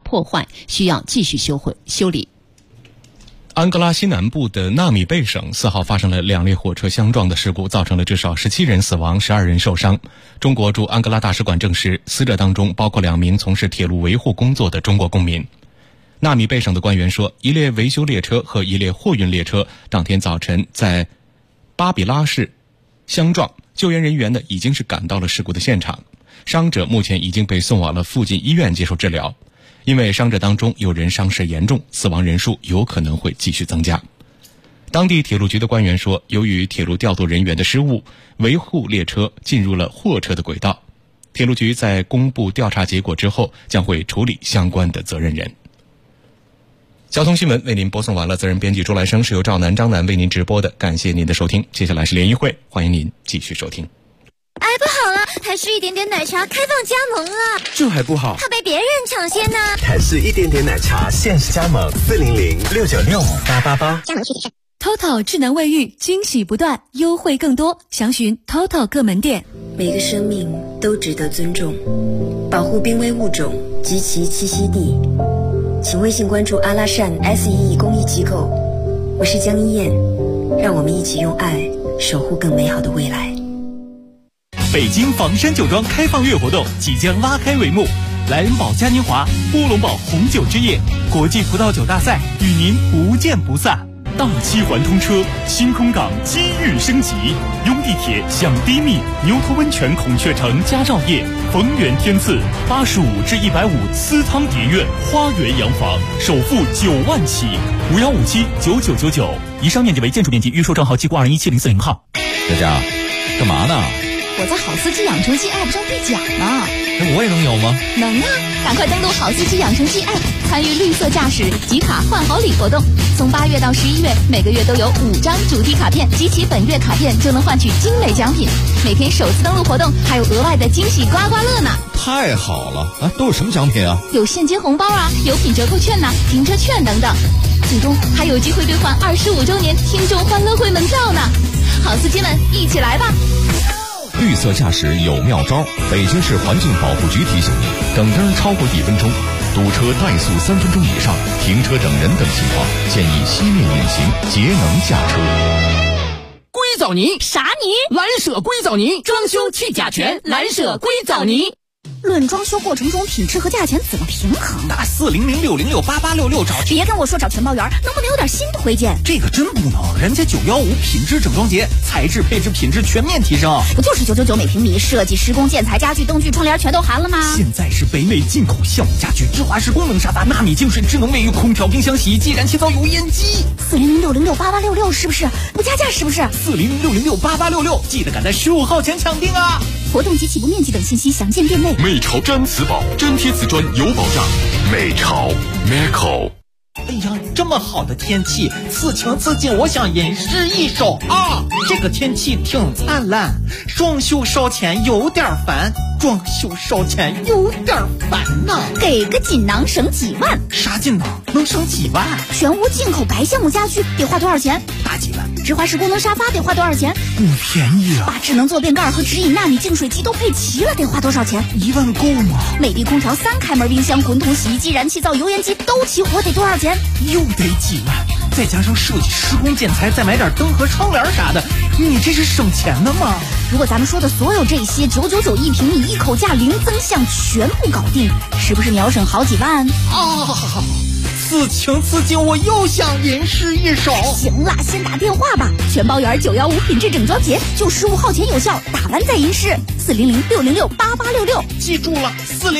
破坏，需要继续修理。 安哥拉西南部的纳米贝省4号发生了2列火车相撞的事故，造成了至少17人死亡，12人受伤。中国驻安哥拉大使馆证实，死者当中包括2名从事铁路维护工作的中国公民。纳米贝省的官员说，一列维修列车和一列货运列车当天早晨在巴比拉市相撞，救援人员呢已经是赶到了事故的现场，伤者目前已经被送往了附近医院接受治疗。因为伤者当中有人伤势严重，死亡人数有可能会继续增加。当地铁路局的官员说，由于铁路调度人员的失误，维护列车进入了货车的轨道。铁路局在公布调查结果之后，将会处理相关的责任人。交通新闻为您播送完了，责任编辑周来生，是由赵楠、张楠为您直播的，感谢您的收听。接下来是联谊会，欢迎您继续收听。 哎，不好了，台式一点点奶茶开放加盟了， 这还不好， 怕被别人抢先呢。 台式一点点奶茶限时加盟400-696-888， 加盟具体是。 TOTO 智能卫浴，惊喜不断，优惠更多，详询 TOTO 各门店。 每个生命都值得尊重，保护濒危物种及其栖息地。请微信关注阿拉善 SEE 公益机构，我是江一燕，让我们一起用爱守护更美好的未来。 北京房山酒庄开放月活动即将拉开帷幕，莱茵堡嘉年华、波龙堡红酒之夜、国际葡萄酒大赛与您不见不散。大7环通车，新空港今日升级，拥地铁享低密，牛头温泉孔雀城佳兆业，逢源天赐85至150私汤蝶苑花园洋房，首付9万起，51579999。以上面积为建筑面积，预售账号记过217040号。 佳佳，干嘛呢？ 我在好司机养成系 App 上兑奖呢。 那我也能有吗？ 能啊，赶快登录好司机养成系 App， 参与绿色驾驶集卡换好礼活动。从8月到11月，每个月都有5张主题卡片，集齐本月卡片就能换取精美奖品。每天首次登录活动还有额外的惊喜刮刮乐呢。 太好了啊！都有什么奖品啊？ 有现金红包啊，有品折扣券呐，停车券等等。最终还有机会兑换25周年听众欢乐会门票呢。好司机们，一起来吧！ 绿色驾驶有妙招，北京市环境保护局提醒您：等灯超过1分钟，堵车怠速3分钟以上，停车整人等情况，建议熄灭引擎，节能驾车。 硅藻泥啥泥？ 蓝舍硅藻泥，装修去甲醛，蓝舍硅藻泥。 论装修过程中品质和价钱怎么平衡？ 打400-606-8866找。 别跟我说找全包圆，能不能有点新推荐？ 这个真不能，人家915品质整装节，材质配置品质全面提升。 不就是999每平米，设计施工建材家具灯具窗帘全都含了吗？ 现在是北美进口项目家具，智华式功能沙发，纳米净水智能卫浴，空调冰箱洗衣机，燃气灶油烟机。 400-606-8866是不是？不加价是不是 ？400-606-8866，记得赶在15号前抢定啊！ 活动及起步面积等信息详见店内。 美潮毡瓷宝，粘贴瓷砖有保障。美潮 Meco。 哎呀，这么好的天气，此情此景，我想吟诗一首啊！这个天气挺灿烂，装修烧钱有点烦，装修烧钱有点烦呐。 给个锦囊省几万？ 啥锦囊能省几万？ 全屋进口白橡木家具得花多少钱？ 大几万。 直华式功能沙发得花多少钱？ 不便宜啊。 把智能坐便盖和直饮纳米净水机都配齐了，得花多少钱 ？1万够吗？ 美的空调3开门冰箱、滚筒洗衣机、燃气灶、油烟机都齐活，得多少钱？ 又得几万，再加上设计施工建材，再买点灯和窗帘啥的，你这是省钱的吗？ 如果咱们说的所有这些999一平米，一口价零增项，全部搞定，是不是秒省好几万？ 此情此景，我又想吟诗一首。 行了，先打电话吧。全包圆915品质整装节，就15号前有效，打完再吟诗。400-606-8866， 记住了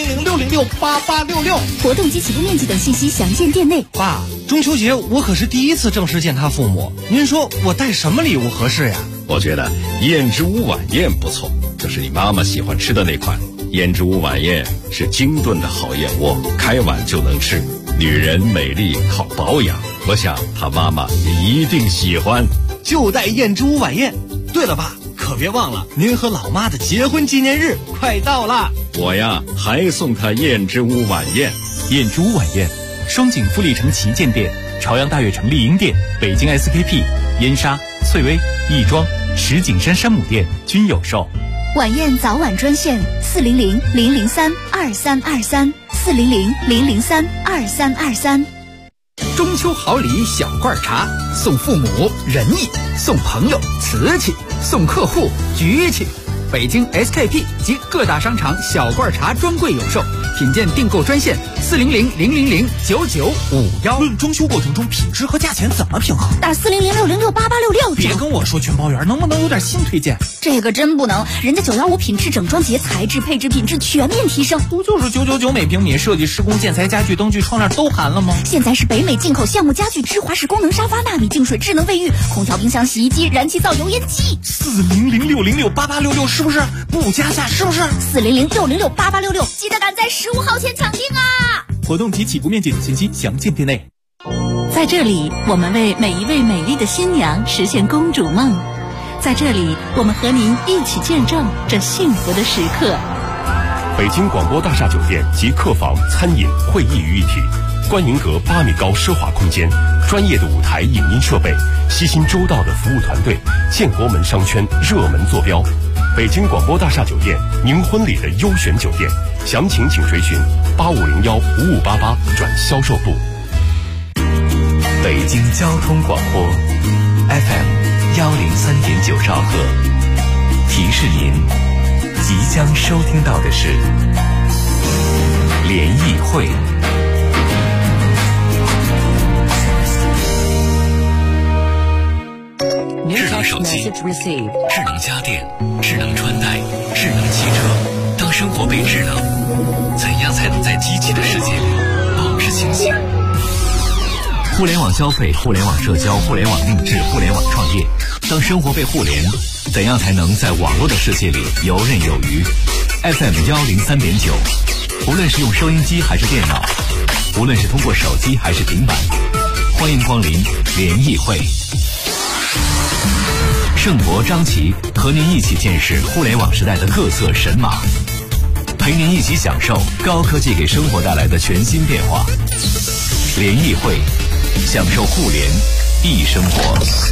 ，400-606-8866。 活动及起步面积等信息详见店内。 爸，中秋节我可是第一次正式见他父母，您说我带什么礼物合适呀？ 我觉得燕之屋晚宴不错，就是你妈妈喜欢吃的那款。燕之屋晚宴是精炖的好燕窝，开碗就能吃。女人美丽靠保养，我想她妈妈也一定喜欢。 就带燕之屋晚宴。对了爸，可别忘了您和老妈的结婚纪念日快到了。 我呀还送她燕之屋晚宴。 燕之屋晚宴，双井富力城旗舰店、朝阳大悦城丽婴店、北京 SKP、燕莎、翠微、亦庄、石景山山姆店均有售。 晚宴早晚专线400-003-2323 400-003-2323。 中秋好礼小罐茶，送父母仁义，送朋友瓷器，送客户局气。北京 SKP 及各大商场小罐茶专柜有售，品鉴订购专线400-000-9951。 论装修过程中品质和价钱怎么平衡？ 打400-606-8866。 别跟我说全包圆，能不能有点新推荐？ 这个真不能，人家915品质整装节，材质配置品质全面提升。 不就是999每平米，设计施工建材家具灯具窗帘都含了吗？ 现在是北美进口橡木家具、芝华士功能沙发、纳米净水、智能卫浴、空调、冰箱、洗衣机、燃气灶、油烟机。 400-606-8866是不是？不加价是不是 ？400-606-8866，记得赶在15号前抢订啊！ 活动及起步面积等信息详见店内。 在这里，我们为每一位美丽的新娘实现公主梦。在这里，我们和您一起见证这幸福的时刻。 北京广播大厦酒店及客房、餐饮、会议于一体，观迎阁8米高奢华空间，专业的舞台影音设备，悉心周到的服务团队，建国门商圈热门坐标。北京广播大厦酒店，您婚礼的优选酒店，详情请垂询8501-5588转销售部。 北京交通广播 FM103.9兆赫，提示您即将收听到的是联谊会。 智能手机、智能家电、智能穿戴、智能汽车，当生活被智能，怎样才能在机器的世界里保持清醒？ 互联网消费、互联网社交、互联网定制、互联网创业，当生活被互联，怎样才能在网络的世界里游刃有余？ FM103.9，无论是用收音机还是电脑，无论是通过手机还是平板，欢迎光临联谊会。盛博、张琪和您一起见识互联网时代的各色神马，陪您一起享受高科技给生活带来的全新变化。联谊会，享受互联易生活。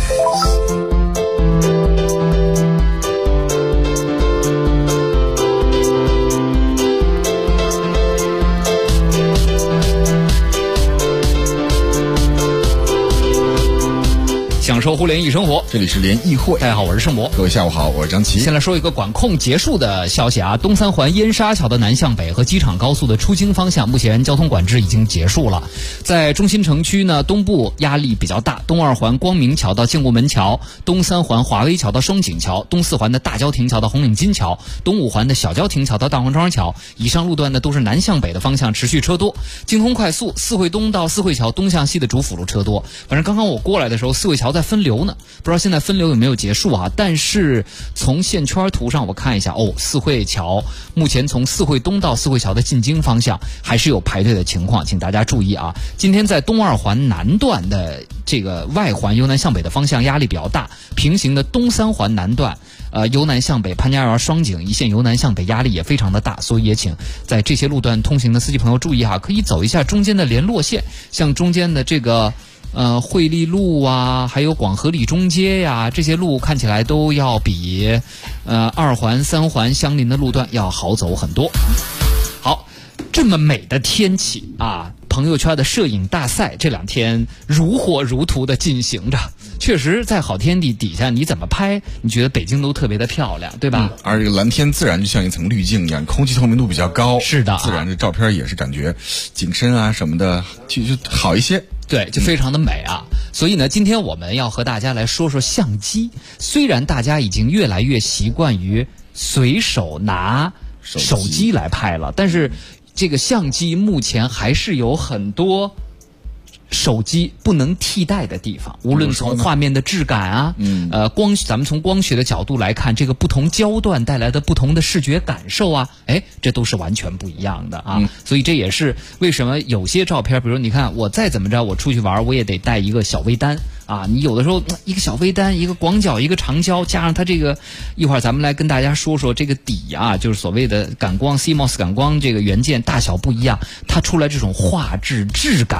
享受互联易生活，这里是联谊会。大家好，我是盛博。各位下午好，我是张琪。先来说一个管控结束的消息啊，东三环燕莎桥的南向北和机场高速的出京方向，目前交通管制已经结束了。在中心城区呢，东部压力比较大，东二环光明桥到建国门桥，东三环华威桥到双井桥，东四环的大郊亭桥到红领巾桥，东五环的小郊亭桥到大黄庄桥，以上路段呢都是南向北的方向持续车多。京通快速四惠东到四惠桥东向西的主辅路车多。反正刚刚我过来的时候，四惠桥在分流呢，不知道现在分流有没有结束啊？但是从线圈图上我看一下，四惠桥目前从四惠东到四惠桥的进京方向还是有排队的情况，请大家注意啊！今天在东二环南段的这个外环由南向北的方向压力比较大，平行的东三环南段由南向北潘家园双井一线由南向北压力也非常的大，所以也请在这些路段通行的司机朋友注意哈，可以走一下中间的联络线，像中间的这个惠利路啊，还有广和里中街呀，这些路看起来都要比二环三环相邻的路段要好走很多。好，这么美的天气啊，朋友圈的摄影大赛这2天如火如荼的进行着，确实在好天地底下你怎么拍你觉得北京都特别的漂亮，对吧？ 而这个蓝天自然就像一层滤镜一样，空气透明度比较高， 是的， 自然这照片也是感觉景深啊什么的就好一些， 对，就非常的美啊。所以呢，今天我们要和大家来说说相机。虽然大家已经越来越习惯于随手拿手机来拍了，但是这个相机目前还是有很多手机不能替代的地方，无论从画面的质感啊，咱们从光学的角度来看，这个不同焦段带来的不同的视觉感受啊，这都是完全不一样的啊。所以这也是为什么有些照片，比如你看我再怎么着，我出去玩我也得带一个小微单啊。你有的时候一个小微单，一个广角，一个长焦，加上它这个，一会儿咱们来跟大家说说这个底啊，就是所谓的感光 CMOS 感光这个元件大小不一样，它出来这种画质质感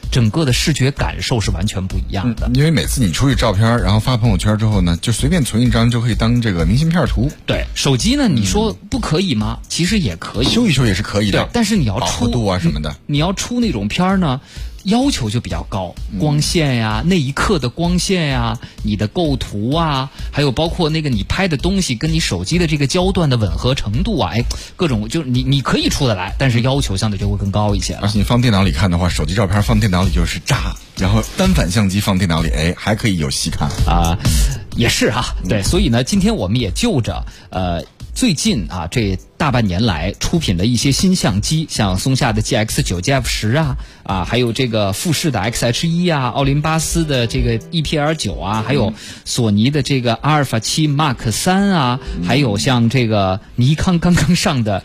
整个的视觉感受是完全不一样的。 因为每次你出去照片，然后发朋友圈之后呢，就随便存一张就可以当这个明信片图。 对，手机呢，你说不可以吗？其实也可以， 修一修也是可以的。 对，但是你要保护度啊什么的， 你要出那种片呢，要求就比较高，光线呀，那一刻的光线呀，你的构图啊，还有包括那个你拍的东西跟你手机的这个焦段的吻合程度啊，各种就是你可以出得来，但是要求相对就会更高一些了。 而且你放电脑里看的话，手机照片放电脑里就是渣，然后单反相机放电脑里，还可以有戏看啊，也是哈，对，所以呢，今天我们也就着最近啊，这大半年来出品的一些新相机，像松下的 GX9、GF10还有这个富士的 XH1奥林巴斯的这个 EPL9还有索尼的这个阿尔法7 Mark 3还有像这个尼康刚刚上的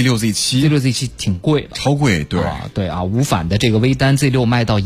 Z6Z7 挺贵的， 超贵，对对啊，无反的这个微单 Z6 卖到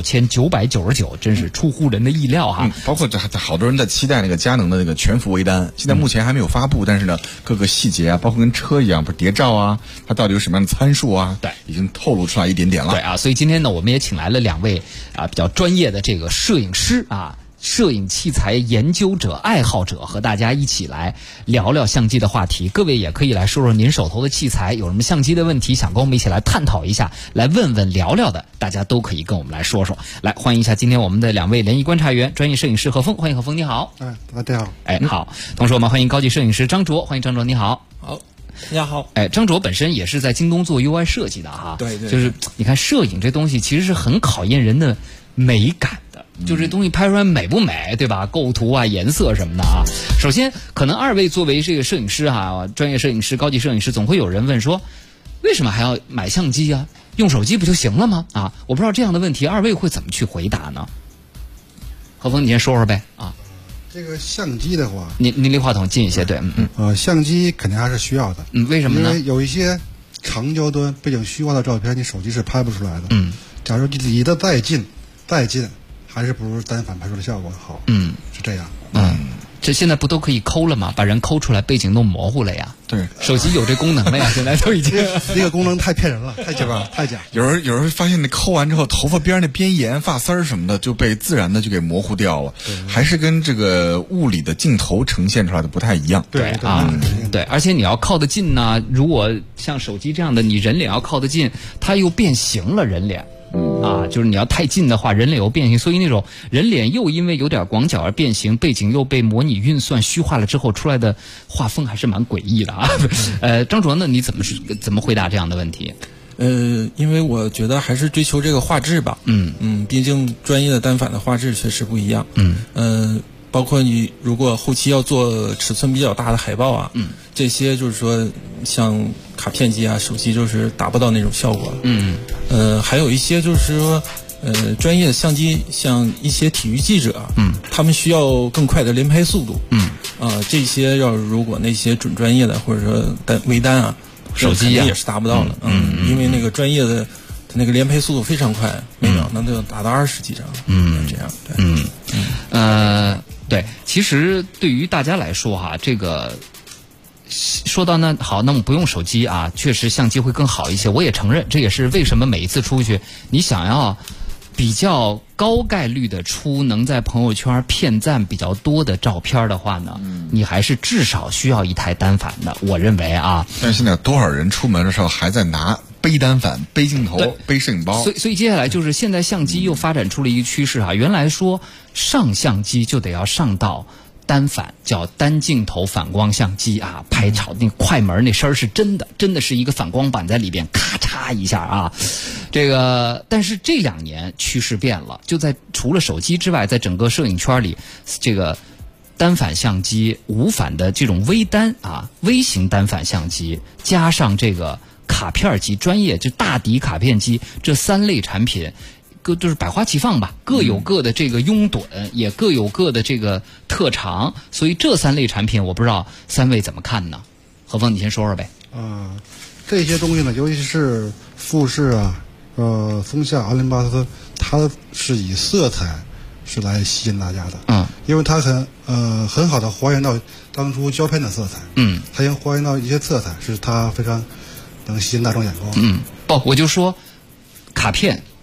19999，真是出乎人的意料哈。 包括好多人在期待那个佳能的那个全幅微单，现在目前还没有发布，但是呢，各个细节啊，包括跟车一样，不是谍照啊，它到底有什么样的参数啊？ 对， 已经透露出来一点点了。 对啊，所以今天呢，我们也请来了两位比较专业的这个摄影师摄影器材研究者、爱好者，和大家一起来聊聊相机的话题。各位也可以来说说您手头的器材，有什么相机的问题想跟我们一起来探讨一下，来问问聊聊的，大家都可以跟我们来说说。来，欢迎一下今天我们的两位联谊观察员、专业摄影师何峰，欢迎何峰，你好。 大家好。 好。同时我们欢迎高级摄影师张卓，欢迎张卓，你好。 好。大家好。 张卓本身也是在京东做 UI 设计的哈。 对。 就是你看摄影这东西其实是很考验人的美感的。就这东西拍出来美不美，对吧？构图啊、颜色什么的啊。首先，可能二位作为这个摄影师专业摄影师、高级摄影师，总会有人问说，为什么还要买相机啊？用手机不就行了吗？我不知道这样的问题，二位会怎么去回答呢？何峰，你先说说呗这个相机的话， 您离话筒近一些，对， 相机肯定还是需要的， 为什么呢？ 因为有一些长焦端背景虚化的照片，你手机是拍不出来的，假如离得再近，还是不如单反拍出的效果好，是这样， 这现在不都可以抠了吗？把人抠出来，背景弄模糊了呀。 对， 手机有这功能了呀，现在都已经这个功能太骗人了，太假了，太假。 有人发现那抠完之后，头发边那边沿、发丝儿什么的就被自然的就给模糊掉了，还是跟这个物理的镜头呈现出来的不太一样。 对，而且你要靠得近呢，如果像手机这样的，你人脸要靠得近，它又变形了人脸。就是你要太近的话，人脸又变形，所以那种人脸又因为有点广角而变形，背景又被模拟运算虚化了之后出来的画风还是蛮诡异的张卓呢，你怎么回答这样的问题？ 因为我觉得还是追求这个画质吧。毕竟专业的单反的画质确实不一样。包括你如果后期要做尺寸比较大的海报这些就是说像卡片机手机就是达不到那种效果。还有一些就是说专业的相机，像一些体育记者他们需要更快的连拍速度。这些如果那些准专业的或者说微单手机也是达不到的。因为那个专业的那个连拍速度非常快，每秒能就达到20几张。这样对。 对，其实对于大家来说这个说到那好，那么不用手机确实相机会更好一些。我也承认，这也是为什么每一次出去，你想要比较高概率的出能在朋友圈骗赞比较多的照片的话呢，你还是至少需要一台单反的。我认为但是现在有多少人出门的时候还在拿背单反、背镜头、背摄影包？ 所以接下来就是现在相机又发展出了一个趋势原来说上相机就得要上到单反，叫单镜头反光相机拍照那快门那声是真的是一个反光板在里边咔嚓一下这个但是这2年趋势变了，就在除了手机之外，在整个摄影圈里，这个单反相机、无反的这种微单微型单反相机，加上这个卡片机专业就大底卡片机，这3类产品就是百花齐放吧，各有各的这个拥趸，也各有各的这个特长，所以这3类产品我不知道3位怎么看呢？何峰，你先说说呗。 这些东西呢，尤其是富士松下、奥林巴斯，它是以色彩是来吸引大家的。因为它很好的还原到当初胶片的色彩。它能还原到一些色彩，是它非常能吸引大众眼光。 我就说卡片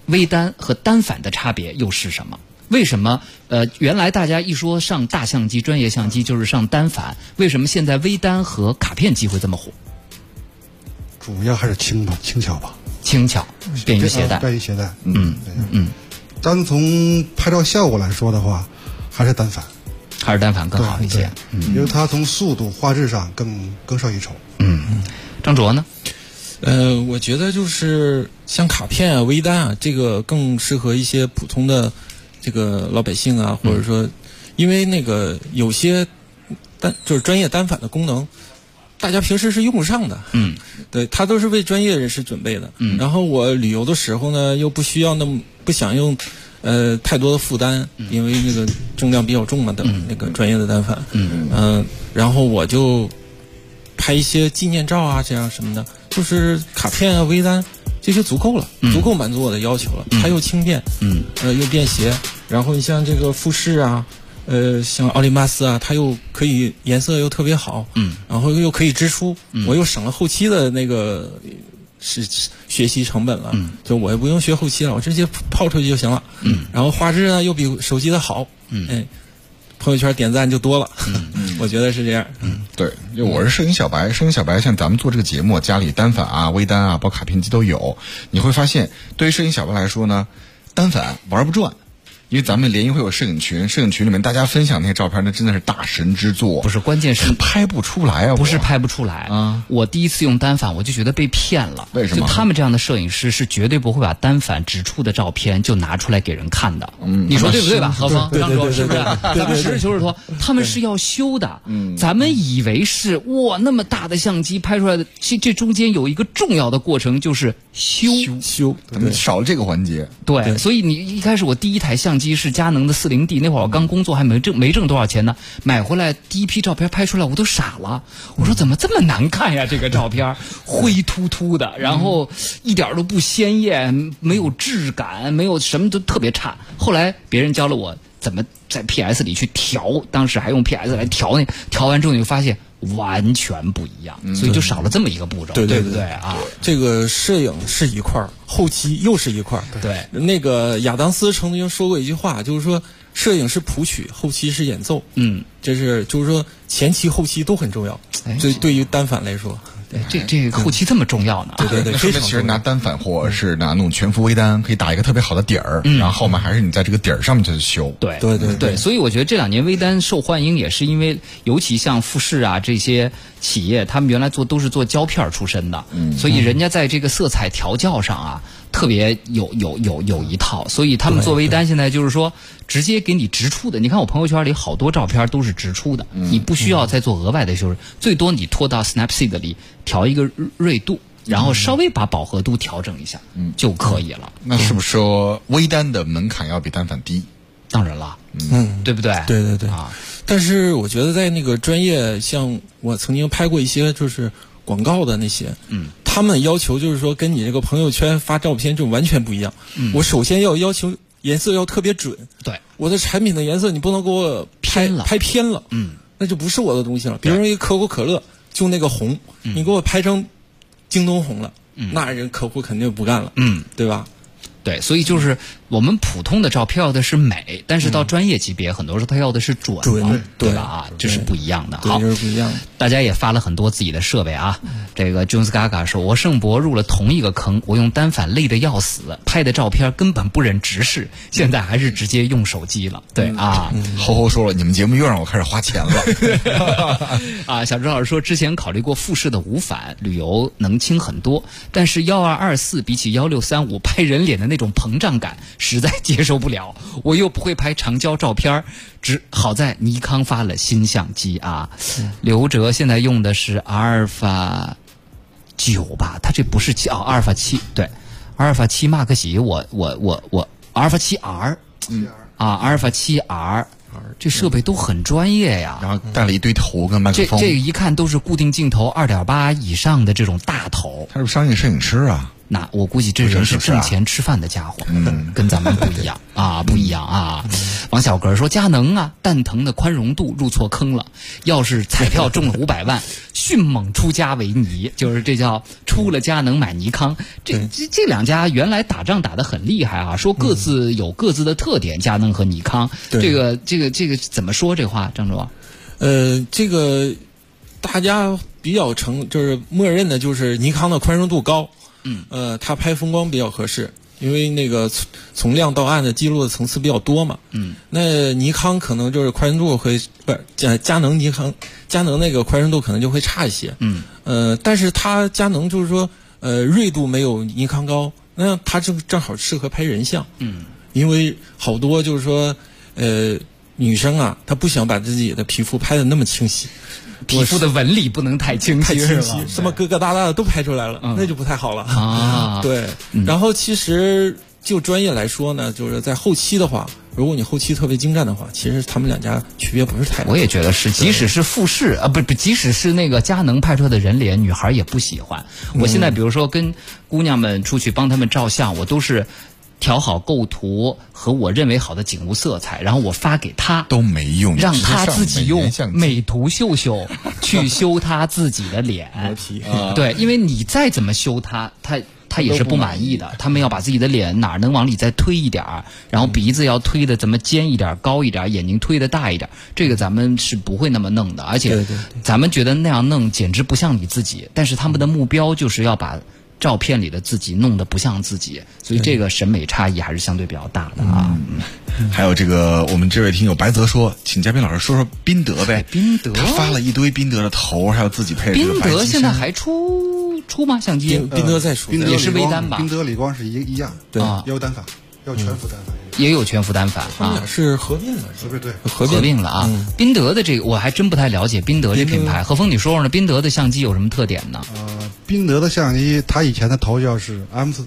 微单和单反的差别又是什么？为什么原来大家一说上大相机、专业相机就是上单反，为什么现在微单和卡片机会这么火？ 主要还是轻巧吧， 轻巧，便于携带， 便于携带。单从拍照效果来说的话，还是单反更好一些， 因为它从速度、画质上更胜一筹。 张卓呢？ 我觉得就是像卡片啊、微单啊，这个更适合一些普通的这个老百姓啊，或者说，因为那个有些就是专业单反的功能，大家平时是用不上的。对，它都是为专业人士准备的。然后我旅游的时候呢，又不想用太多的负担，因为那个重量比较重嘛的那个专业的单反。然后我就拍一些纪念照啊，这样什么的，就是卡片啊、微单这些足够了，足够满足我的要求了。它又轻便，又便携。然后你像这个富士啊，像奥林巴斯啊，它又可以颜色又特别好，然后又可以直出，我又省了后期的那个是学习成本了，就我也不用学后期了，我直接抛出去就行了。然后画质呢又比手机的好，朋友圈点赞就多了，我觉得是这样。 对，就我是摄影小白，像咱们做这个节目，家里单反啊、微单啊，包括卡片机都有。你会发现，对于摄影小白来说呢，单反玩不转。因为咱们联谊会有摄影群里面大家分享那些照片，那真的是大神之作。 不是，关键是拍不出来啊！ 不是拍不出来啊！我第一次用单反，我就觉得被骗了。 为什么？ 就他们这样的摄影师是绝对不会把单反直出的照片就拿出来给人看的。你说对不对吧？何峰、张卓是不是？咱们实事求是说，他们是要修的。咱们以为是哇，那么大的相机拍出来的，这中间有一个重要的过程就是修， 少了这个环节。 对，所以你一开始我第一台相机是佳能的40D，那会儿我刚工作还没挣多少钱呢，买回来第一批照片拍出来我都傻了，我说怎么这么难看呀？这个照片灰突突的，然后一点都不鲜艳，没有质感，没有什么都特别差。后来别人教了我怎么在 PS 里去调，当时还用 PS 来调，调完之后你就发现完全不一样，所以就少了这么一个步骤，对不对啊？ 这个摄影是一块，后期又是一块。 对，那个亚当斯曾经说过一句话，就是说摄影是谱曲，后期是演奏。就是说前期后期都很重要。对于单反来说。 这个后期这么重要呢？ 对， 说明其实拿单反或者是拿那种全幅微单，可以打一个特别好的底儿，然后后面还是你在这个底儿上面去修。 对，所以我觉得这2年微单受欢迎，也是因为尤其像富士啊这些企业，他们原来都是做胶片出身的，所以人家在这个色彩调教上啊特别有一套，所以他们做微单现在就是说直接给你直出的。你看我朋友圈里好多照片都是直出的，你不需要再做额外的修饰，最多你拖到 Snapseed 里调一个锐度，然后稍微把饱和度调整一下就可以了。 那是不是说微单的门槛要比单反低？ 当然了，对不对？ 对啊。但是我觉得在那个专业，像我曾经拍过一些就是广告的那些，他们要求就是说跟你这个朋友圈发照片就完全不一样。我首先要求颜色要特别准， 对， 我的产品的颜色你不能给我拍偏了，那就不是我的东西了。比如说一个可口可乐，就那个红，你给我拍成京东红了，那人客户肯定不干了，对吧？ 对，所以就是我们普通的照片要的是美，但是到专业级别，很多时候他要的是准，对吧？啊，这是不一样的。好， 这是不一样的。 大家也发了很多自己的设备啊。这个 Jones Gaga 说，我盛博入了同一个坑，我用单反累得要死，拍的照片根本不忍直视，现在还是直接用手机了。对啊， 吼说了，你们节目又让我开始花钱了。 啊，小周老师说，之前考虑过富士的无反，旅游能轻很多，但是1224比起1635拍人脸的那种膨胀感实在接受不了，我又不会拍长焦照片，好在尼康发了新相机啊。刘哲现在用的是阿尔法9吧，他这不是阿尔法7，对，阿尔法7 Mark 几，我阿尔法7R，阿尔法7R。这设备都很专业呀， 然后带了一堆头跟麦克风， 这一看都是固定镜头2.8以上的这种大头。 他是商业摄影师啊， 那我估计这人是挣钱吃饭的家伙，跟咱们不一样啊，不一样啊。王小格说：“佳能啊，蛋疼的宽容度入错坑了。要是彩票中了500万，迅猛出家为尼，就是这叫出了佳能买尼康。这两家原来打仗打得很厉害啊，说各自有各自的特点，佳能和尼康。这个怎么说这话，张总？ 这个大家比较就是默认的就是尼康的宽容度高，它拍风光比较合适。”因为那个从亮到暗的记录的层次比较多嘛，那尼康可能就是宽容度会佳能那个宽容度可能就会差一些，但是它佳能就是说锐度没有尼康高，那它正好适合拍人像，因为好多就是说女生啊，她不想把自己的皮肤拍得那么清晰。 皮肤的纹理不能太清晰， 什么疙疙瘩瘩的都拍出来了，那就不太好了啊。对，然后其实就专业来说呢，就是在后期的话，如果你后期特别精湛的话，其实他们两家区别不是太大。 我也觉得是，即使是富士啊，不，即使是那个佳能拍出来的人脸，女孩也不喜欢。我现在比如说跟姑娘们出去帮他们照相，我都是调好构图和我认为好的景物色彩，然后我发给他都没用， 让他自己用美图秀秀去修他自己的脸。对，因为你再怎么修他也是不满意的。他们要把自己的脸哪儿能往里再推一点儿，然后鼻子要推的怎么尖一点、高一点，眼睛推的大一点，这个咱们是不会那么弄的。而且咱们觉得那样弄简直不像你自己，但是他们的目标就是要把照片里的自己弄得不像自己，所以这个审美差异还是相对比较大的啊。 还有这个，我们这位听友白泽说，请嘉宾老师说说宾得呗。 宾得， 他发了一堆宾得的头，还有自己配的这个白机身。 宾得现在还出吗？相机？ 宾得在出， 也是微单吧？ 宾得理光是一样，对，也有单反，也有全幅单反。 也有全幅单反啊， 是合并了， 对， 合并了啊。宾得的这个我还真不太了解，宾得这品牌，何峰你说说呢？宾得的相机有什么特点呢？ 宾得的相机，它以前的头叫是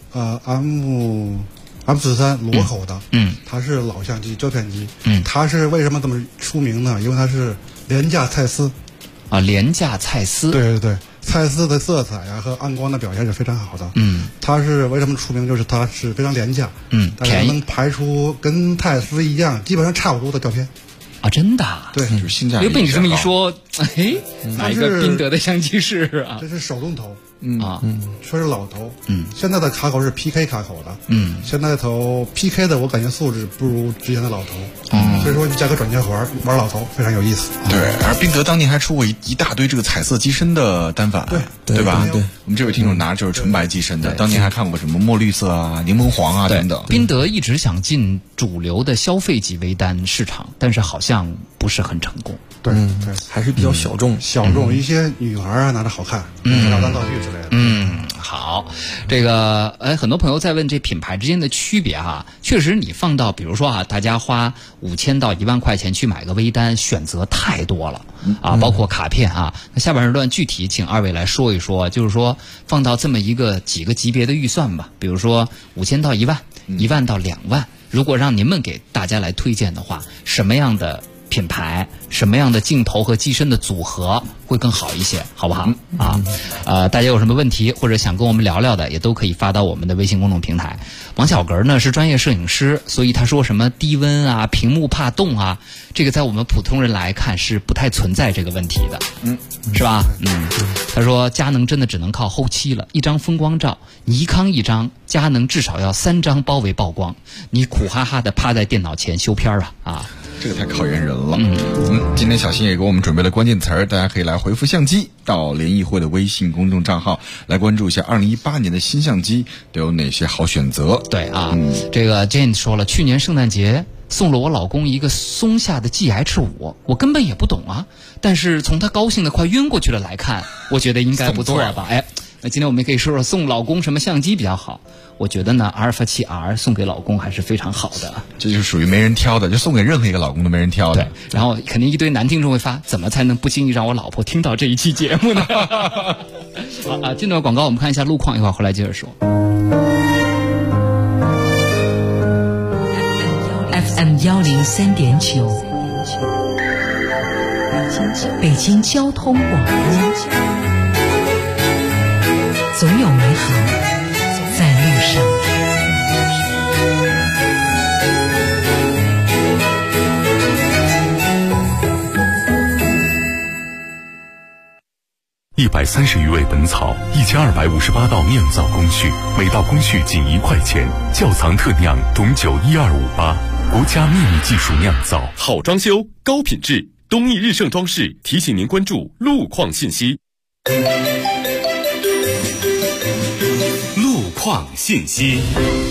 M43螺口的，它是老相机胶片机，它是为什么这么出名呢？因为它是廉价蔡司啊，廉价蔡司， 对。蔡司的色彩啊和暗光的表现是非常好的，它是为什么出名？就是它是非常廉价， 便宜， 能拍出跟蔡司一样基本上差不多的照片啊，真的？ 对， 就是性价比。 被你这么一说，哪一个宾得的相机是啊？ 这是手动头，说是老头，现在的卡口是 PK 卡口的，现在的头 PK 的我感觉素质不如之前的老头，所以说你加个转接环玩老头非常有意思。 对，而宾得当年还出过一大堆这个彩色机身的单反，对吧？对，我们这位听众拿就是纯白机身的，当年还看过什么墨绿色啊、柠檬黄啊等等。 宾得一直想进主流的消费级微单市场，但是好像不是很成功。 对， 还是比较小众， 一些女孩啊拿着好看，要当道具之类的。 好，这个很多朋友在问这品牌之间的区别哈。确实，你放到比如说啊，大家花5000到1万块钱去买个微单，选择太多了啊，包括卡片啊。那下半时段具体请二位来说一说，就是说放到这么几个级别的预算吧，比如说5000到1万，1万到2万，如果让您们给大家来推荐的话，什么样的品牌，什么样的镜头和机身的组合会更好一些，好不好？大家有什么问题或者想跟我们聊聊的，也都可以发到我们的微信公众平台。王小格呢是专业摄影师，所以他说什么低温啊、屏幕怕冻啊，这个在我们普通人来看是不太存在这个问题的，是吧？他说佳能真的只能靠后期了，一张风光照，尼康一张，佳能至少要3张包围曝光，你苦哈哈的趴在电脑前修片啊！ 这个太考验人了。今天小新也给我们准备了关键词儿，大家可以来回复相机到联谊会的微信公众账号来关注一下2018年的新相机都有哪些好选择。 对啊，这个 Jane 说了，去年圣诞节送了我老公一个松下的 GH5，我根本也不懂啊，但是从他高兴的快晕过去了来看，我觉得应该不错吧。那今天我们也可以说说送老公什么相机比较好。我觉得呢，阿尔法7R 送给老公还是非常好的。 这就是属于没人挑的，就送给任何一个老公都没人挑的。 对，然后肯定一堆男听众会发，怎么才能不经意让我老婆听到这一期节目呢？好进段广告，我们看一下路况，一会儿回来接着说。 FM 103.9，北京交通广播，总有美好声。 130余味本草，1258道酿造工序，每道工序仅1块钱。窖藏特酿种酒12588，国家秘密技术酿造， 好装修，高品质。东义日盛装饰提醒您关注路况信息。路况信息。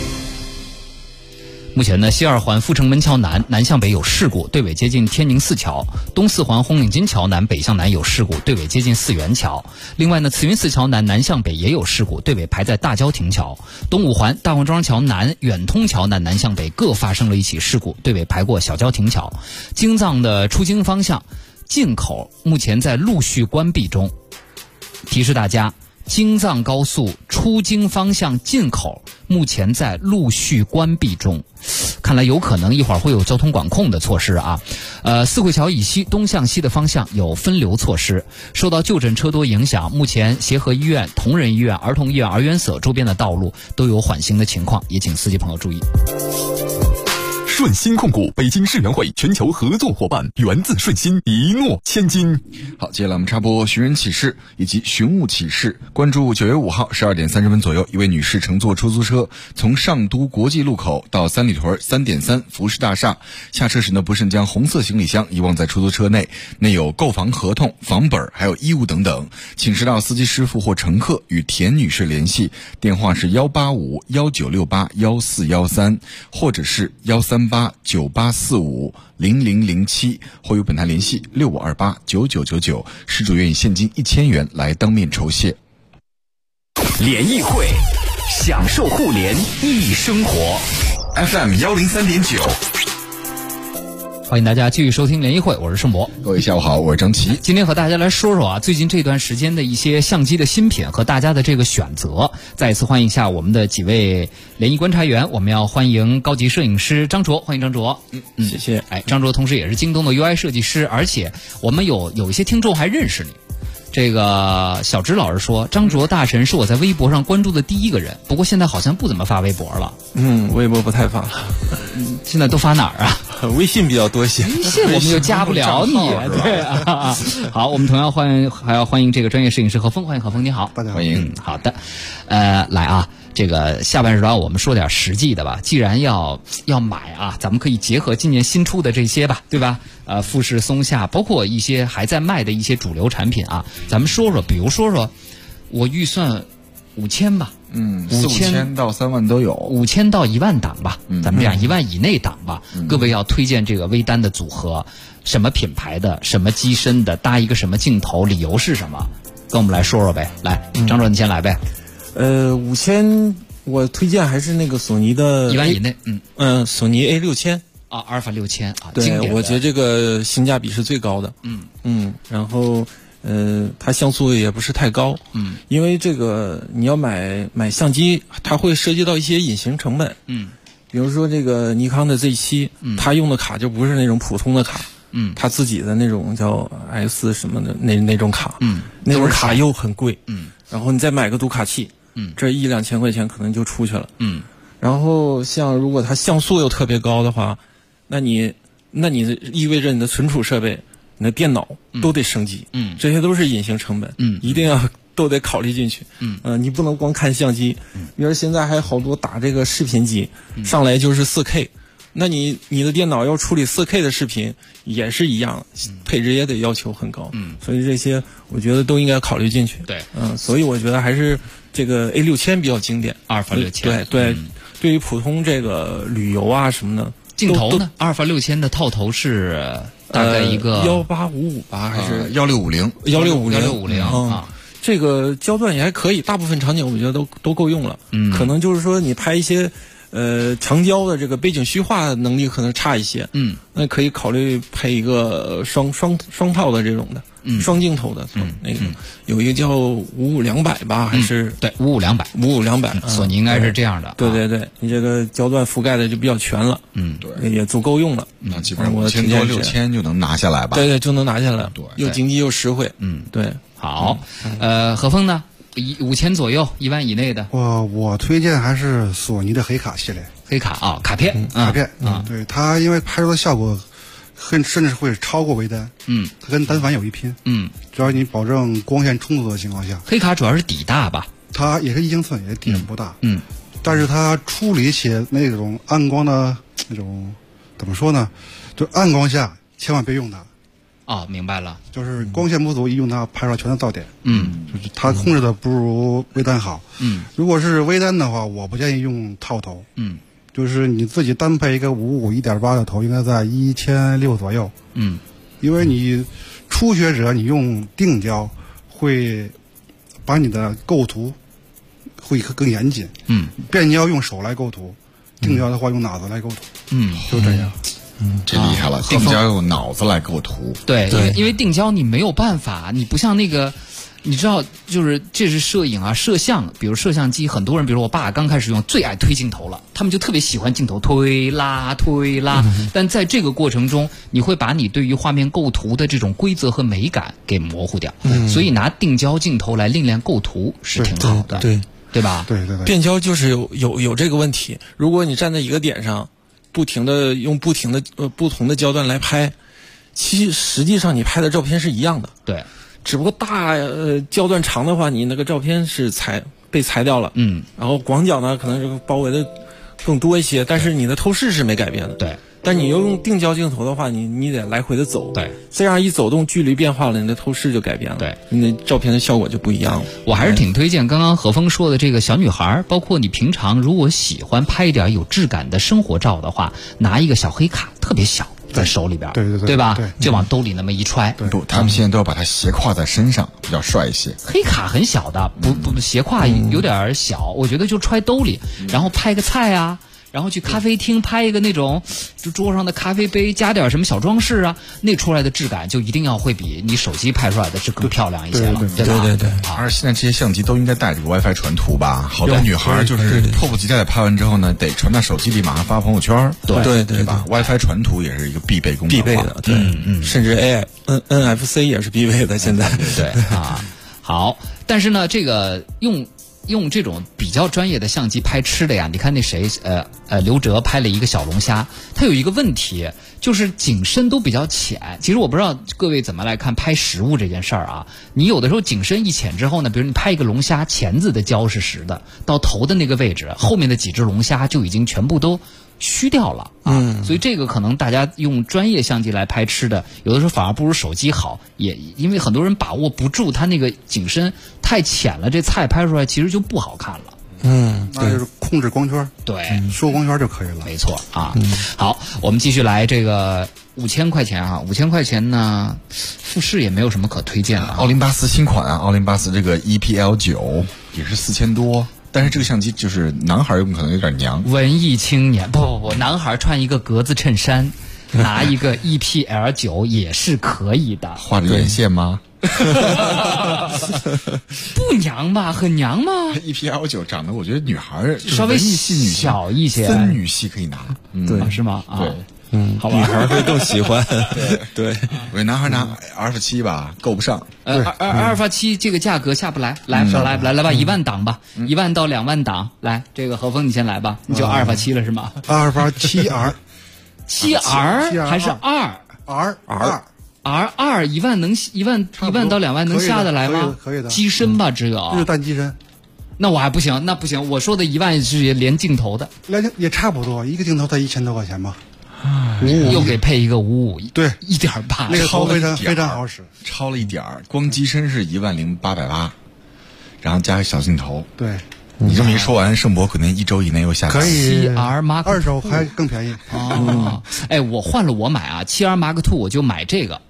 目前呢，西二环阜成门桥南向北有事故，对尾接近天宁寺桥；东四环红领巾桥南北向南有事故，对尾接近四元桥。另外呢，慈云寺桥南向北也有事故，对尾排在大郊亭桥。东五环大王庄桥南、远通桥南向北各发生了一起事故，对尾排过小郊亭桥。京藏的出京方向进口目前在陆续关闭中，提示大家。京藏高速出京方向进口目前在陆续关闭中，看来有可能一会儿会有交通管控的措施啊。四惠桥以西东向西的方向有分流措施，受到就诊车多影响，目前协和医院、同仁医院、儿童医院、儿园所周边的道路都有缓行的情况，也请司机朋友注意。 顺鑫控股北京世园会全球合作伙伴，源自顺鑫，一诺千金。 好，接下来我们插播寻人启事以及寻物启事。关注9月5号12点30分左右，一位女士乘坐出租车从上都国际路口到三里屯3.3服饰大厦，下车时呢，不慎将红色行李箱遗忘在出租车内，内有购房合同、房本还有衣物等等，请指导司机师傅或乘客与田女士联系，电话是185-1968-1413，或者是138-9845-0007，或与本台联系6528-9999，失主愿以现金1000元来当面酬谢。 联谊会，享受互联易生活。FM 103.9。 欢迎大家继续收听联谊会，我是盛博。 各位下午好，我是张琪。 今天和大家来说说啊，最近这段时间的一些相机的新品和大家的这个选择。再一次欢迎一下我们的几位联谊观察员，我们要欢迎高级摄影师张卓，欢迎张卓。 谢谢。 张卓同时也是京东的 UI 设计师，而且我们有一些听众还认识你。这个小直老师说，张卓大神是我在微博上关注的第一个人，不过现在好像不怎么发微博了。 微博不太发了。 现在都发哪儿啊？ 微信比较多些。 微信我们就加不了你，对啊。好，我们同样还要欢迎这个专业摄影师何峰，欢迎何峰，你好， 大家好。 欢迎。 好的，来啊。这个下半时段我们说点实际的吧。既然要买啊，咱们可以结合今年新出的这些吧，对吧？富士、松下，包括一些还在卖的一些主流产品啊，咱们说说，比如说我预算5000吧 ，5000到3万都有 ，5000到1万档吧，咱们这样1万以内档吧。各位要推荐这个微单的组合，什么品牌的，什么机身的，搭一个什么镜头，理由是什么？跟我们来说说呗。来，张卓你先来呗。 5000我推荐还是那个索尼的 1万以内， 索尼 A6000 啊，阿尔法6000啊， 对，我觉得这个性价比是最高的，然后它像素也不是太高，因为这个你要买相机，它会涉及到一些隐形成本，比如说这个尼康的 Z7，它用的卡就不是那种普通的卡，它自己的那种叫 S 什么的那种卡，那种卡又很贵，然后你再买个读卡器。这1-2千块钱可能就出去了。然后像如果它像素又特别高的话，那你意味着你的存储设备、你的电脑都得升级。这些都是隐形成本。一定要都得考虑进去。你不能光看相机。比如现在还好多打这个视频机，上来就是 4K。那你的电脑要处理 4K 的视频也是一样，配置也得要求很高。所以这些我觉得都应该考虑进去。 对， 所以我觉得还是这个 A6000 比较经典， 阿尔法6000。 对，对于普通这个旅游啊什么的， 镜头呢？阿尔法6000的套头是大概一个 1855吧，还是 1650 啊？这个焦段也还可以，大部分场景我觉得都够用了。可能就是说你拍一些长焦的这个背景虚化能力可能差一些，那可以考虑配一个双套的这种的，双镜头的，那个有一个叫55200吧，还是对55200，索尼应该是这样的。 对，你这个焦段覆盖的就比较全了， 对， 也足够用了。 那基本上5000多6000就能拿下来吧？ 对，就能拿下来，又经济又实惠。对。 好，何峰呢？ 5000左右，1万以内的。 我推荐还是索尼的黑卡系列。 黑卡啊，卡片， 卡片啊，对它因为拍出的效果甚至会超过微单，它跟单反有一拼，只要你保证光线充足的情况下。 黑卡主要是底大吧？ 它也是1英寸，也底不大，但是它处理起那种暗光的那种怎么说呢？就暗光下千万别用它。 哦，明白了， 就是光线不足，一用它拍出来全是噪点。就是它控制的不如微单好。如果是微单的话，我不建议用套头。就是你自己单配一个55 1.8的头，应该在1600左右。因为你初学者你用定焦会把你的构图会更严谨。变焦用手来构图，定焦的话用脑子来构图。就这样。 这厉害了，定焦用脑子来构图。 对，因为定焦你没有办法，你不像那个，你知道，就是这是摄影啊，摄像，比如摄像机，很多人，比如我爸刚开始用，最爱推镜头了，他们就特别喜欢镜头推拉，但在这个过程中，你会把你对于画面构图的这种规则和美感给模糊掉。所以拿定焦镜头来练构图是挺好的，对吧？ 对。 变焦就是有这个问题，如果你站在一个点上。不停的用不同的焦段来拍，实际上你拍的照片是一样的， 对， 只不过焦段长的话，你那个照片是被裁掉了，然后广角呢可能是包围的更多一些，但是你的透视是没改变的， 对。 但你用定焦镜头的话，你得来回的走， 对， 这样一走动，距离变化了，你的透视就改变了， 对， 你的照片的效果就不一样了。 我还是挺推荐刚刚何峰说的这个小女孩，包括你平常如果喜欢拍一点有质感的生活照的话，拿一个小黑卡，特别小，在手里边，对吧？就往兜里那么一揣。 不，他们现在都要把它斜挎在身上，比较帅一些。 黑卡很小的，不斜挎有点小，我觉得就揣兜里，然后拍个菜啊。然后去咖啡厅拍一个那种，就桌上的咖啡杯加点什么小装饰啊，那出来的质感就一定要会比你手机拍出来的是更漂亮一些了，对吧？ 对。而现在这些相机都应该带这个 WiFi 传图吧？好多女孩就是迫不及待的拍完之后呢，得传到手机里，马上发朋友圈。 对吧 ？WiFi 传图也是一个必备功能， 必备的，对，甚至 NFC 也是必备的。现在对啊，好，但是呢，这个用这种比较专业的相机拍吃的呀，你看那谁刘哲拍了一个小龙虾，他有一个问题就是景深都比较浅。其实我不知道各位怎么来看拍食物这件事儿啊。你有的时候景深一浅之后呢，比如你拍一个龙虾，钳子的焦是实的，到头的那个位置，后面的几只龙虾就已经全部都虚掉了啊。所以这个可能大家用专业相机来拍吃的，有的时候反而不如手机好，也因为很多人把握不住它那个景深太浅了，这菜拍出来其实就不好看了。 那就是控制光圈， 对， 缩光圈就可以了。 没错啊。好，我们继续来这个5000块钱啊，5000块钱呢，富士也没有什么可推荐的。 奥林巴斯新款啊，奥林巴斯这个 EPL9也是4000多。但是这个相机就是男孩用可能有点娘， 文艺青年不，男孩穿一个格子衬衫，拿一个 EPL9也是可以的。 画着眼线吗？ 不娘吧，很娘吗 ？EPL9长得我觉得女孩稍微小一些， 森女系可以拿， 对，是吗？ 对。 好吧， 女孩会更喜欢。对， 我觉得男孩拿阿尔法7吧，够不上。 阿尔法7这个价格下不来，来吧，1万档吧，1万到2万档。来，这个何峰你先来吧，你就阿尔法7了是吗？ 阿尔法7R，7R 还是2？R 1万到2万能下得来吗？ 可以的。 机身吧，只有日单机身。 那我还不行，我说的1万是连镜头的， 也差不多，一个镜头才1000多块钱吧。 又给配一个55， 对 ，1.8， 那个超非常好使， 超了一点儿，光机身是10880，然后加个小镜头。 对， 你这么一说完，盛博可能1周以内又下可以 7R Mark 2手还更便宜。 哎，我换了我买啊，7R Mark II 我就买这个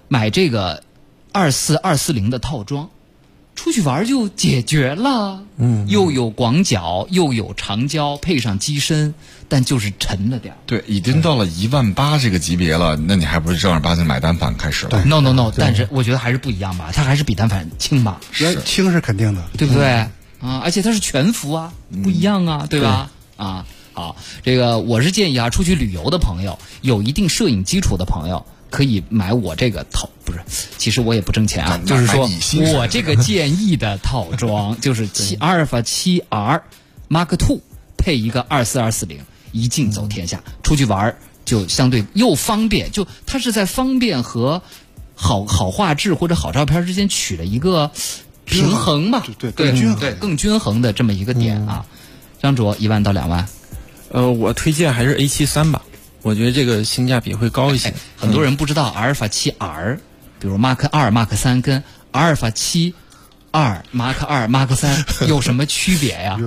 24240的套装。出去玩就解决了，又有广角又有长焦，配上机身，但就是沉了点。 对，已经到了18000这个级别了，那你还不是正儿八经买单反开始了 ？No， 但是我觉得还是不一样吧，它还是比单反轻吧？ 轻是肯定的， 对不对？啊，而且它是全幅啊，不一样啊，对吧？啊，好，这个我是建议啊，出去旅游的朋友，有一定摄影基础的朋友， 可以买我这个不是，其实我也不挣钱啊，就是说我这个建议的套装就是阿尔法7 R Mark II 配一个24240，一镜走天下，出去玩就相对又方便，就它是在方便和好画质或者好照片之间取了一个平衡嘛， 对， 更均衡的这么一个点啊。张卓1万到2万， 我推荐还是 A73吧，我觉得这个性价比会高一些。 很多人不知道阿尔法7 R， 比如 Mark 2、Mark 3跟阿尔法7 2、Mark 2、Mark 3有什么区别呀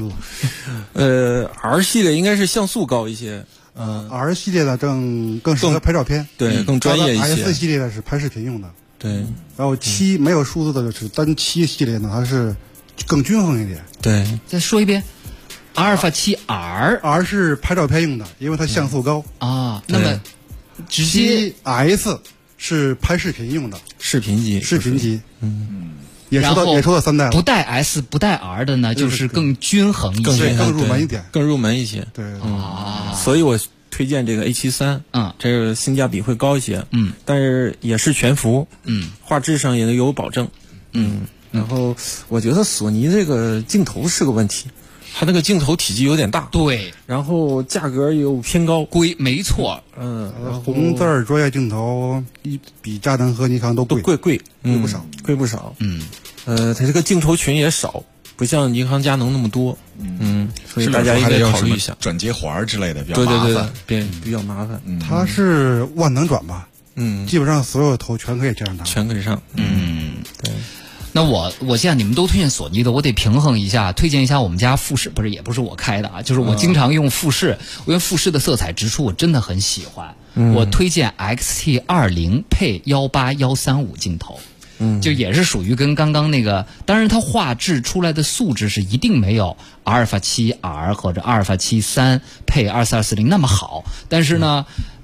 ？R 系列应该是像素高一些。 R 系列的更适合拍照片， 对，更专业一些。 S 系列的是拍视频用的， 对。 然后7没有数字的就是单7系列呢，它是更均衡一点。 对， 再说一遍，阿尔法7 R 是拍照片用的，因为它像素高啊。那么直接 S 是拍视频用的， 视频机， 也出了3代了。 不带 S 不带 R 的呢，就是更均衡一些， 更入门一点， 更入门一些。 对所以我推荐这个 A73，这个性价比会高一些，但是也是全幅，画质上也有保证，然后我觉得索尼这个镜头是个问题，它那个镜头体积有点大， 对， 然后价格又偏高， 没错， 红字专业镜头比佳能和尼康都贵不少， 贵不少，它这个镜头群也少，不像尼康、佳能那么多，所以大家应该考虑一下转接环之类的，比较麻烦， 对，比较麻烦。 它是万能转吧？基本上所有头全可以这样打， 全可以上。对。 那我现在你们都推荐索尼的，我得平衡一下，推荐一下我们家富士，也不是我开的啊，就是我经常用富士，因为富士的色彩直出我真的很喜欢，我推荐 XT20 配18135镜头。就也是属于跟刚刚那个，当然它画质出来的素质是一定没有阿尔法7 R 或者阿尔法7 3配24240那么好，但是呢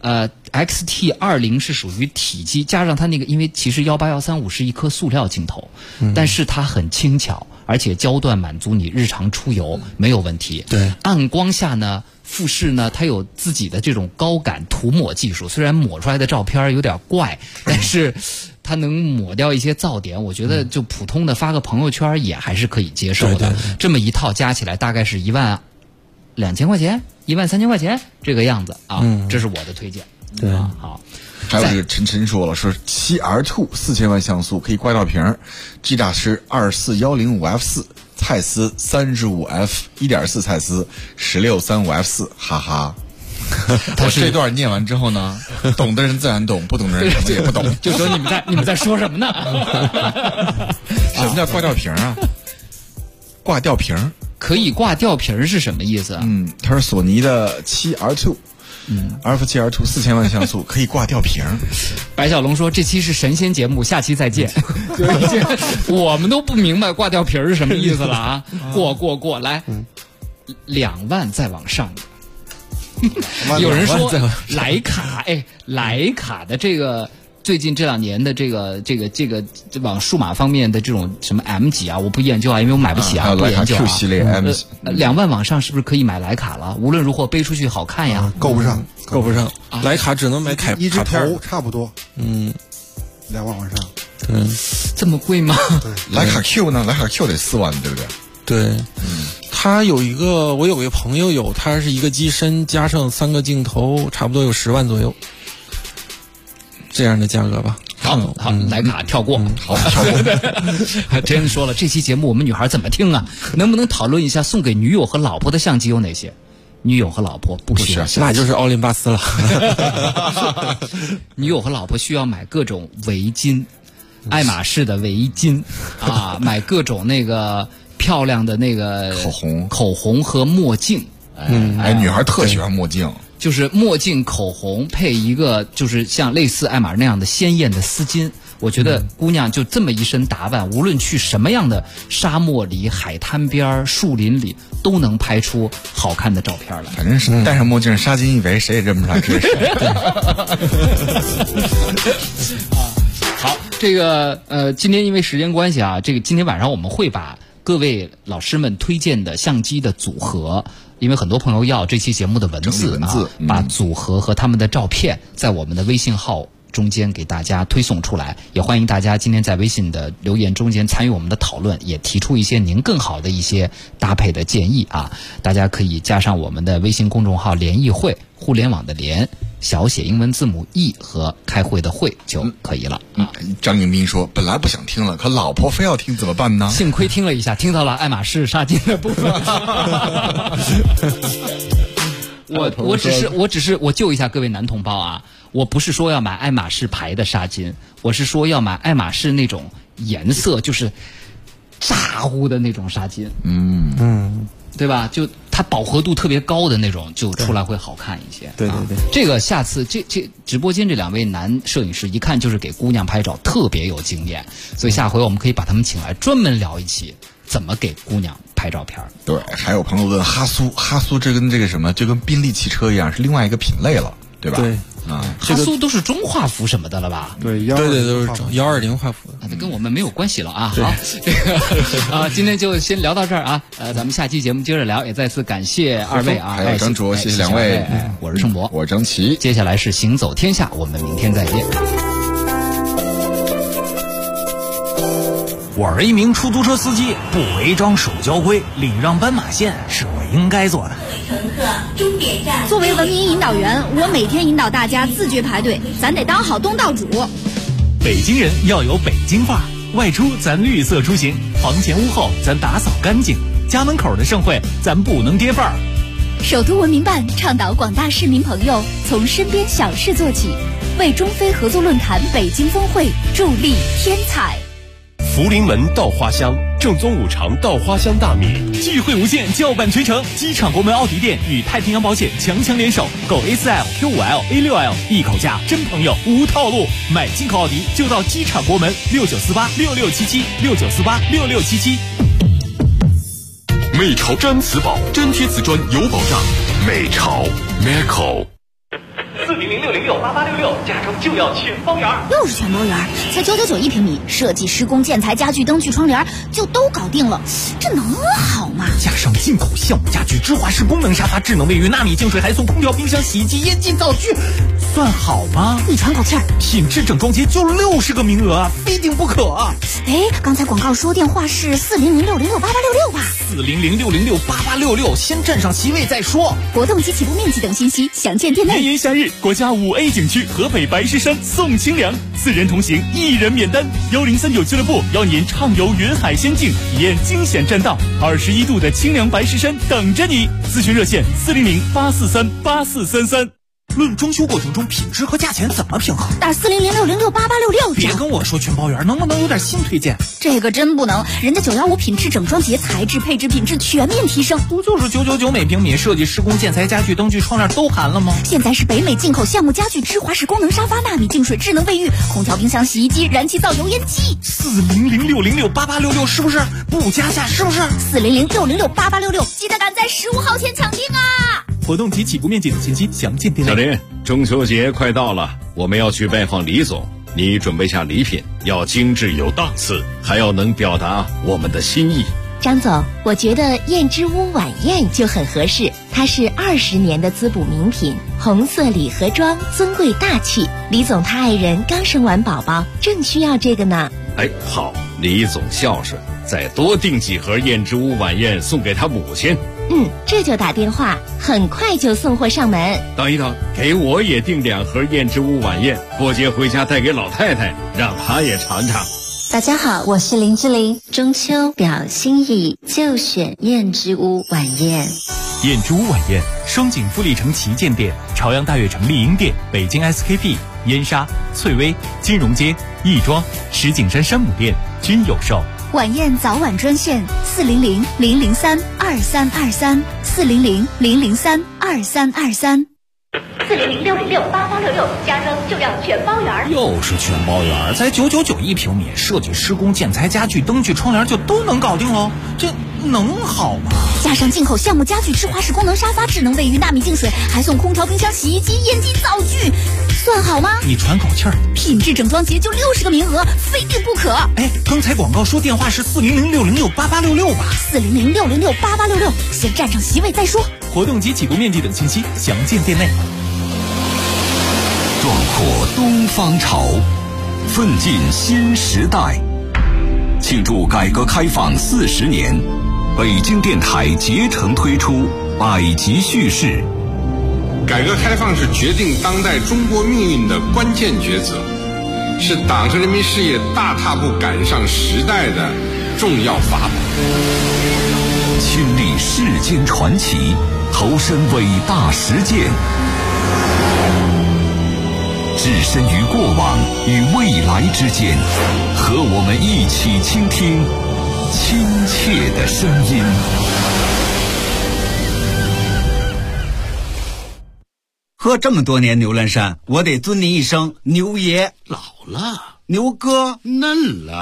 XT20 是属于体积加上它那个，因为其实18135是一颗塑料镜头，但是它很轻巧，而且焦段满足你日常出游没有问题。 对， 暗光下呢，富士呢它有自己的这种高感涂抹技术，虽然抹出来的照片有点怪，但是它能抹掉一些噪点，我觉得就普通的发个朋友圈也还是可以接受的。这么一套加起来大概是12000块钱，13000块钱这个样子啊，这是我的推荐。 对， 好。 还有这个陈说了，说7R2 4000万像素可以挂吊瓶 ，G 大师24105F4，蔡司35F 1.4蔡司1635F4，哈哈。我这段念完之后呢，懂的人自然懂，不懂的人可能也不懂。 就说你们在说什么呢？ 什么叫挂吊瓶啊？挂吊瓶可以挂吊瓶是什么意思啊？ 它是索尼的7R2。阿尔法7 R2 4000万像素可以挂吊瓶。 白小龙说这期是神仙节目，下期再见。我们都不明白挂吊瓶是什么意思了啊！过来，2万再往上。有人说徕卡，徕卡的这个最近这2年的这个往数码方面的这种什么 M 级啊，我不研究啊，因为我买不起啊，不研究啊。 Q 系列 M 2万往上是不是可以买徕卡了？无论如何背出去好看呀。 够不上。 徕卡只能买一只头差不多。2万往上。 这么贵吗？ 对。徕卡 Q 呢？徕卡 Q 得4万，对不对？ 对。它有一个，我有个朋友有，它是一个机身加上3个镜头，差不多有10万左右。这样的价格吧。 好，徕卡跳过。 好，跳过。 还真说了，这期节目我们女孩怎么听啊？能不能讨论一下送给女友和老婆的相机有哪些？女友和老婆不需要， 那就是奥林巴斯了。 女友和老婆需要买各种围巾，爱马仕的围巾啊，买各种那个漂亮的那个口红和墨镜。 女孩特喜欢墨镜。 就是墨镜、口红配一个就是像类似爱马仕那样的鲜艳的丝巾，我觉得姑娘就这么一身打扮，无论去什么样的沙漠里、海滩边、树林里，都能拍出好看的照片来。 反正是戴上墨镜、杀金一围，谁也认不出来这是谁。 好，这个今天因为时间关系啊，这个今天晚上我们会把各位老师们推荐的相机的组合。因为很多朋友要这期节目的文字啊，把组合和他们的照片在我们的微信号中间给大家推送出来。也欢迎大家今天在微信的留言中间参与我们的讨论，也提出一些您更好的一些搭配的建议啊。大家可以加上我们的微信公众号联谊会，互联网的联，小写英文字母 E 和开会的会就可以了。 张迎宾说：“本来不想听了，可老婆非要听，怎么办呢？” 幸亏听了一下，听到了爱马仕纱巾的部分。我只是救一下各位男同胞啊！我不是说要买爱马仕牌的纱巾，我是说要买爱马仕那种颜色就是咋呼的那种纱巾。对吧？就它饱和度特别高的那种，就出来会好看一些。 对， 这个下次这直播间这2位男摄影师一看就是给姑娘拍照，特别有经验，所以下回我们可以把他们请来，专门聊一期怎么给姑娘拍照片。 对，还有朋友问哈苏，这跟这个什么，就跟宾利汽车一样，是另外一个品类了，对吧？ 对。 哈苏都是中画幅什么的了吧？ 对，都是120画幅的， 那跟我们没有关系了啊。好，这个今天就先聊到这儿啊。咱们下期节目接着聊，也再次感谢2位啊， 还有张卓，谢谢2位。 我是盛博， 我是张琪。 接下来是行走天下，我们明天再见。 我是一名出租车司机，不违章守交规，礼让斑马线是我应该做的。 乘客，终点站。作为文明引导员，我每天引导大家自觉排队，咱得当好东道主。 北京人要有北京范儿，外出咱绿色出行，房前屋后咱打扫干净，家门口的盛会咱不能跌范儿。 首都文明办倡导广大市民朋友从身边小事做起，为中非合作论坛北京峰会助力添彩。 福临门稻花香，正宗五常稻花香大米， 聚会无限，叫板全城。机场国门奥迪店与太平洋保险强联手，购 A4L、Q5L、A6L， 一口价，真朋友无套路。买进口奥迪就到机场国门，69486677，69486677。 美潮毡瓷宝，粘贴瓷砖有保障。美潮 Meco。 4006068866，加州就要全包圆， 又是全包圆，才999一平米，设计、施工、建材、家具、灯具、窗帘就都搞定了，这能好吗？ 加上进口橡木家具、芝华士功能沙发、智能卫浴、纳米净水，还送空调、冰箱、洗衣机、烟机、灶具，算好吗？ 你喘口气儿， 品质整装节就60个名额，非订不可。 刚才广告说电话是4006068866吧 ？4006068866，先占上席位再说。 活动及起步面积等信息详见店内。 炎炎夏日，国家5A 景区河北白石山送清凉，4人同行，1人免单。1039俱乐部邀您畅游云海仙境，体验惊险栈道，21度的清凉白石山等着你。咨询热线400-843-8433。 论装修过程中品质和价钱怎么平衡？ 打4006068866。 别跟我说全包圆，能不能有点新推荐？ 这个真不能，人家915品质整装节材质配置品质全面提升， 不就是999每平米，设计施工建材家具灯具窗帘都含了吗？ 现在是北美进口橡木家具、芝华士功能沙发、纳米净水、智能卫浴、空调、冰箱、洗衣机、燃气灶、油烟机。 40006068866是不是？不加价是不是 ？40006068866，记得赶在15号前抢订啊！ 活动及起步面积等信息详见店内。 小林，中秋节快到了，我们要去拜访李总，你准备下礼品，要精致有档次，还要能表达我们的心意。 张总，我觉得燕之屋晚宴就很合适，它是20年的滋补名品，红色礼盒装，尊贵大气。李总他爱人刚生完宝宝，正需要这个呢。 好，李总孝顺，再多订几盒燕之屋晚宴送给他母亲。 这就打电话，很快就送货上门。 等一等，给我也订2盒燕之屋晚宴，过节回家带给老太太，让她也尝尝。 大家好，我是林志玲。中秋表心意，就选燕之屋晚宴。 燕之屋晚宴，双井富力城旗舰店、朝阳大悦城丽婴店、北京 SKP、燕莎、翠微、金融街、亦庄、石景山山姆店均有售。 晚宴早晚专线400-003-2323 400-003-2323。 40006068866，加州就要全包圆。 又是全包圆，才999一平米，设计、施工、建材、家具、灯具、窗帘就都能搞定喽，这能好吗？ 加上进口橡木家具、芝华士功能沙发、智能卫浴、纳米净水，还送空调、冰箱、洗衣机、烟机、灶具，算好吗？ 你喘口气儿， 品质整装节就60个名额，非订不可。 刚才广告说电话是40006068866吧 ？40006068866，先占上席位再说。 活动及起步面积等信息详见店内。 壮阔东方潮，奋进新时代。庆祝改革开放40年，北京电台竭诚推出百集叙事。 改革开放是决定当代中国命运的关键抉择，是党和人民事业大踏步赶上时代的重要法宝。 亲历世间传奇，投身伟大实践，置身于过往与未来之间，和我们一起倾听亲切的声音。 喝这么多年牛栏山，我得尊您一声牛爷。老了，牛哥嫩了。